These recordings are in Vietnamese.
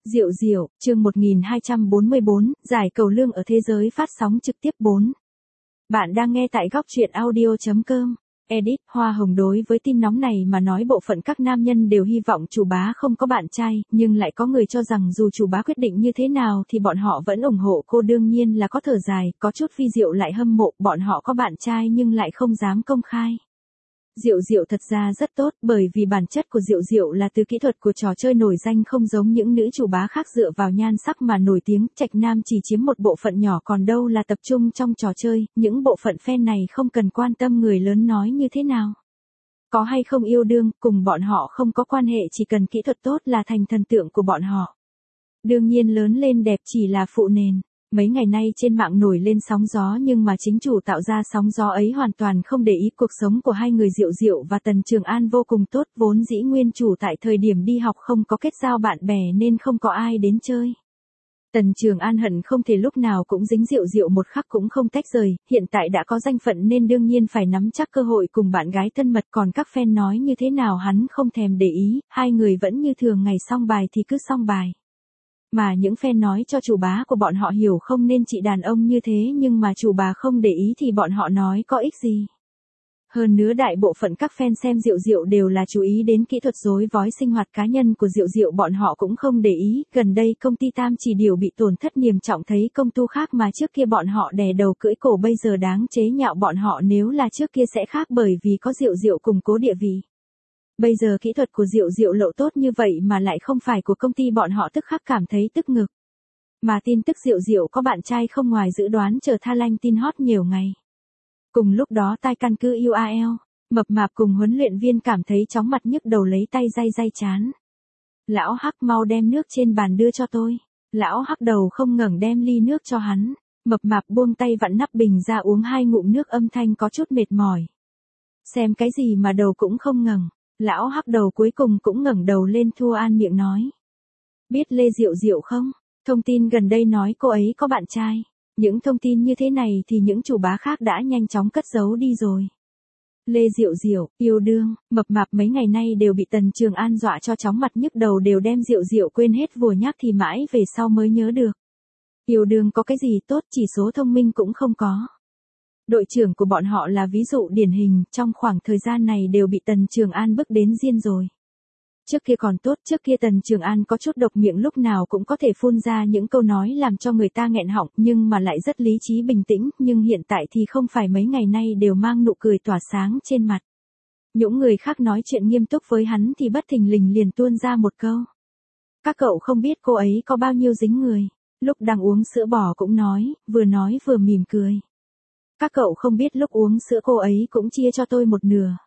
Diệu Diệu, chương 1244, giải cầu lương ở thế giới phát sóng trực tiếp 4. Bạn đang nghe tại góc truyện audio.com. Edit, Hoa Hồng đối với tin nóng này mà nói bộ phận các nam nhân đều hy vọng chủ bá không có bạn trai, nhưng lại có người cho rằng dù chủ bá quyết định như thế nào thì bọn họ vẫn ủng hộ cô, đương nhiên là có thở dài, có chút vi diệu lại hâm mộ, bọn họ có bạn trai nhưng lại không dám công khai. Diệu Diệu thật ra rất tốt, bởi vì bản chất của Diệu Diệu là từ kỹ thuật của trò chơi nổi danh, không giống những nữ chủ bá khác dựa vào nhan sắc mà nổi tiếng, trạch nam chỉ chiếm một bộ phận nhỏ, còn đâu là tập trung trong trò chơi, những bộ phận fan này không cần quan tâm người lớn nói như thế nào. Có hay không yêu đương, cùng bọn họ không có quan hệ, chỉ cần kỹ thuật tốt là thành thần tượng của bọn họ. Đương nhiên lớn lên đẹp chỉ là phụ nền. Mấy ngày nay trên mạng nổi lên sóng gió, nhưng mà chính chủ tạo ra sóng gió ấy hoàn toàn không để ý cuộc sống của hai người Diệu Diệu và Tần Trường An vô cùng tốt, vốn dĩ nguyên chủ tại thời điểm đi học không có kết giao bạn bè nên không có ai đến chơi. Tần Trường An hận không thể lúc nào cũng dính Diệu Diệu một khắc cũng không tách rời, hiện tại đã có danh phận nên đương nhiên phải nắm chắc cơ hội cùng bạn gái thân mật, còn các fan nói như thế nào hắn không thèm để ý, hai người vẫn như thường ngày xong bài thì cứ xong bài. Mà những fan nói cho chủ bá của bọn họ hiểu không nên chị đàn ông như thế, nhưng mà chủ bá không để ý thì bọn họ nói có ích gì. Hơn nữa đại bộ phận các fan xem Diệu Diệu đều là chú ý đến kỹ thuật rối vói sinh hoạt cá nhân của Diệu Diệu, bọn họ cũng không để ý, gần đây công ty Tam Chỉ Điều bị tổn thất nghiêm trọng, thấy công tu khác mà trước kia bọn họ đè đầu cưỡi cổ bây giờ đáng chế nhạo bọn họ, nếu là trước kia sẽ khác bởi vì có Diệu Diệu củng cố địa vị. Bây giờ kỹ thuật của Diệu Diệu lộ tốt như vậy mà lại không phải của công ty, bọn họ tức khắc cảm thấy tức ngực. Mà tin tức Diệu Diệu có bạn trai không ngoài dự đoán chờ tha lanh tin hot nhiều ngày. Cùng lúc đó tai căn cứ UAL, Mập Mạp cùng huấn luyện viên cảm thấy chóng mặt nhức đầu lấy tay day chán. Lão Hắc mau đem nước trên bàn đưa cho tôi. Lão Hắc đầu không ngẩng đem ly nước cho hắn. Mập Mạp buông tay vặn nắp bình ra uống 2 ngụm nước, âm thanh có chút mệt mỏi. Xem cái gì mà đầu cũng không ngẩng. Lão Hắc đầu cuối cùng cũng ngẩng đầu lên, thua an miệng nói. Biết Lê Diệu Diệu không? Thông tin gần đây nói cô ấy có bạn trai. Những thông tin như thế này thì những chủ bá khác đã nhanh chóng cất giấu đi rồi. Lê Diệu Diệu, yêu đương, Mập Mạp mấy ngày nay đều bị Tần Trường An dọa cho chóng mặt nhức đầu, đều đem Diệu Diệu quên hết, vừa nhắc thì mãi về sau mới nhớ được. Yêu đương có cái gì tốt, chỉ số thông minh cũng không có. Đội trưởng của bọn họ là ví dụ điển hình, trong khoảng thời gian này đều bị Tần Trường An bức đến diên rồi. Trước kia còn tốt, trước kia Tần Trường An có chút độc miệng, lúc nào cũng có thể phun ra những câu nói làm cho người ta nghẹn họng, nhưng mà lại rất lý trí bình tĩnh, nhưng hiện tại thì không phải, mấy ngày nay đều mang nụ cười tỏa sáng trên mặt. Những người khác nói chuyện nghiêm túc với hắn thì bất thình lình liền tuôn ra một câu. Các cậu không biết cô ấy có bao nhiêu dính người. Lúc đang uống sữa bò cũng nói vừa mỉm cười. Các cậu không biết lúc uống sữa cô ấy cũng chia cho tôi một nửa.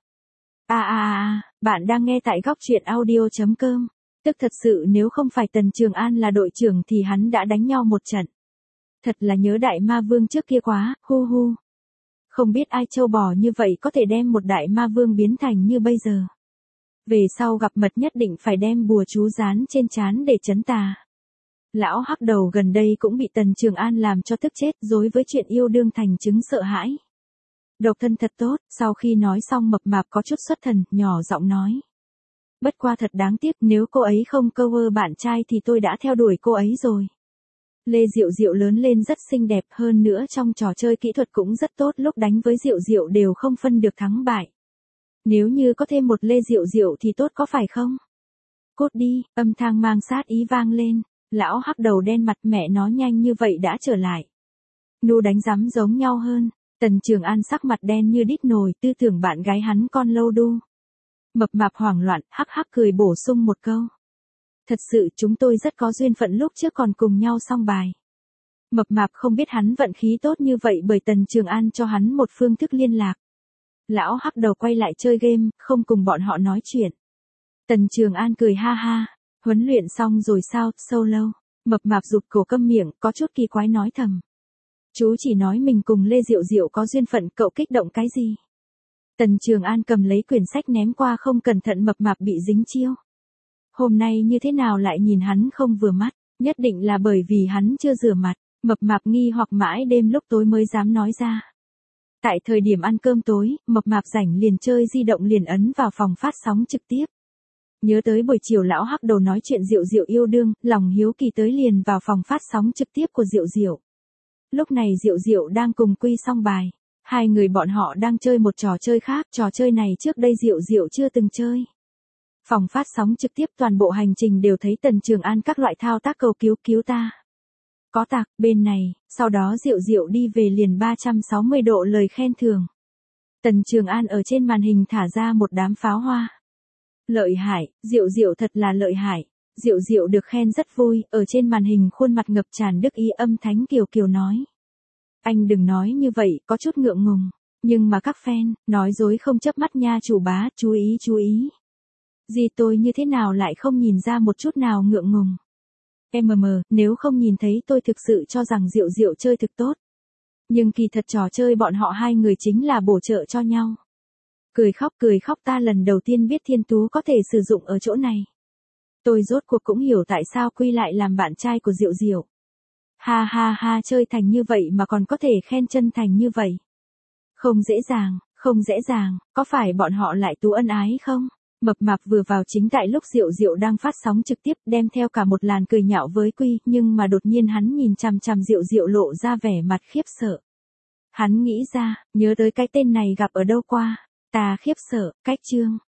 Bạn đang nghe tại góc truyện audio.com. Tức thật sự nếu không phải Tần Trường An là đội trưởng thì hắn đã đánh nhau một trận. Thật là nhớ Đại Ma Vương trước kia quá, hu hu. Không biết ai trâu bò như vậy có thể đem một Đại Ma Vương biến thành như bây giờ. Về sau gặp mật nhất định phải đem bùa chú dán trên trán để trấn tà. Lão Hắc đầu gần đây cũng bị Tần Trường An làm cho tức chết, dối với chuyện yêu đương thành chứng sợ hãi. Độc thân thật tốt, sau khi nói xong Mập Mạp có chút xuất thần, nhỏ giọng nói. Bất qua thật đáng tiếc, nếu cô ấy không cover bạn trai thì tôi đã theo đuổi cô ấy rồi. Lê Diệu Diệu lớn lên rất xinh đẹp, hơn nữa trong trò chơi kỹ thuật cũng rất tốt, lúc đánh với Diệu Diệu đều không phân được thắng bại. Nếu như có thêm một Lê Diệu Diệu thì tốt có phải không? Cút đi, âm thanh mang sát ý vang lên. Lão Hắc đầu đen mặt, mẹ nó nhanh như vậy đã trở lại. Nu đánh rắm giống nhau hơn. Tần Trường An sắc mặt đen như đít nồi, tư tưởng bạn gái hắn con lâu đu. Mập Mạp hoảng loạn, hắc hắc cười bổ sung một câu. Thật sự chúng tôi rất có duyên phận, lúc trước còn cùng nhau xong bài. Mập Mạp không biết hắn vận khí tốt như vậy bởi Tần Trường An cho hắn một phương thức liên lạc. Lão Hắc đầu quay lại chơi game, không cùng bọn họ nói chuyện. Tần Trường An cười ha ha. Huấn luyện xong rồi sao, solo. Mập Mạp rụt cổ câm miệng, có chút kỳ quái nói thầm. Chú chỉ nói mình cùng Lê Diệu Diệu có duyên phận, cậu kích động cái gì? Tần Trường An cầm lấy quyển sách ném qua, không cẩn thận Mập Mạp bị dính chiêu. Hôm nay như thế nào lại nhìn hắn không vừa mắt, nhất định là bởi vì hắn chưa rửa mặt. Mập Mạp nghi hoặc mãi đêm lúc tối mới dám nói ra. Tại thời điểm ăn cơm tối, Mập Mạp rảnh liền chơi di động, liền ấn vào phòng phát sóng trực tiếp. Nhớ tới buổi chiều lão hắc đầu nói chuyện Diệu Diệu yêu đương, lòng hiếu kỳ tới liền vào phòng phát sóng trực tiếp của Diệu Diệu. Lúc này Diệu Diệu đang cùng Quy xong bài. Hai người bọn họ đang chơi một trò chơi khác, trò chơi này trước đây Diệu Diệu chưa từng chơi. Phòng phát sóng trực tiếp toàn bộ hành trình đều thấy Tần Trường An các loại thao tác cầu cứu ta. Có tạc, bên này, sau đó Diệu Diệu đi về liền 360 độ lời khen thưởng. Tần Trường An ở trên màn hình thả ra một đám pháo hoa. Lợi hại, Diệu Diệu thật là lợi hại. Diệu Diệu được khen rất vui, ở trên màn hình khuôn mặt ngập tràn đức ý âm thanh kiều kiều nói. Anh đừng nói như vậy, có chút ngượng ngùng. Nhưng mà các fan, nói dối không chớp mắt nha chủ bá, chú ý chú ý. Gì tôi như thế nào lại không nhìn ra một chút nào ngượng ngùng. Nếu không nhìn thấy tôi thực sự cho rằng Diệu Diệu chơi thực tốt. Nhưng kỳ thật trò chơi bọn họ hai người chính là bổ trợ cho nhau. Cười khóc ta lần đầu tiên biết Thiên Tú có thể sử dụng ở chỗ này. Tôi rốt cuộc cũng hiểu tại sao Quy lại làm bạn trai của Diệu Diệu. Ha ha ha, chơi thành như vậy mà còn có thể khen chân thành như vậy. Không dễ dàng, có phải bọn họ lại tú ân ái không? Mập mạp vừa vào chính tại lúc Diệu Diệu đang phát sóng trực tiếp đem theo cả một làn cười nhạo với Quy, nhưng mà đột nhiên hắn nhìn chằm chằm Diệu Diệu lộ ra vẻ mặt khiếp sợ. Hắn nghĩ ra, nhớ tới cái tên này gặp ở đâu qua, ta khiếp sợ, cách chương.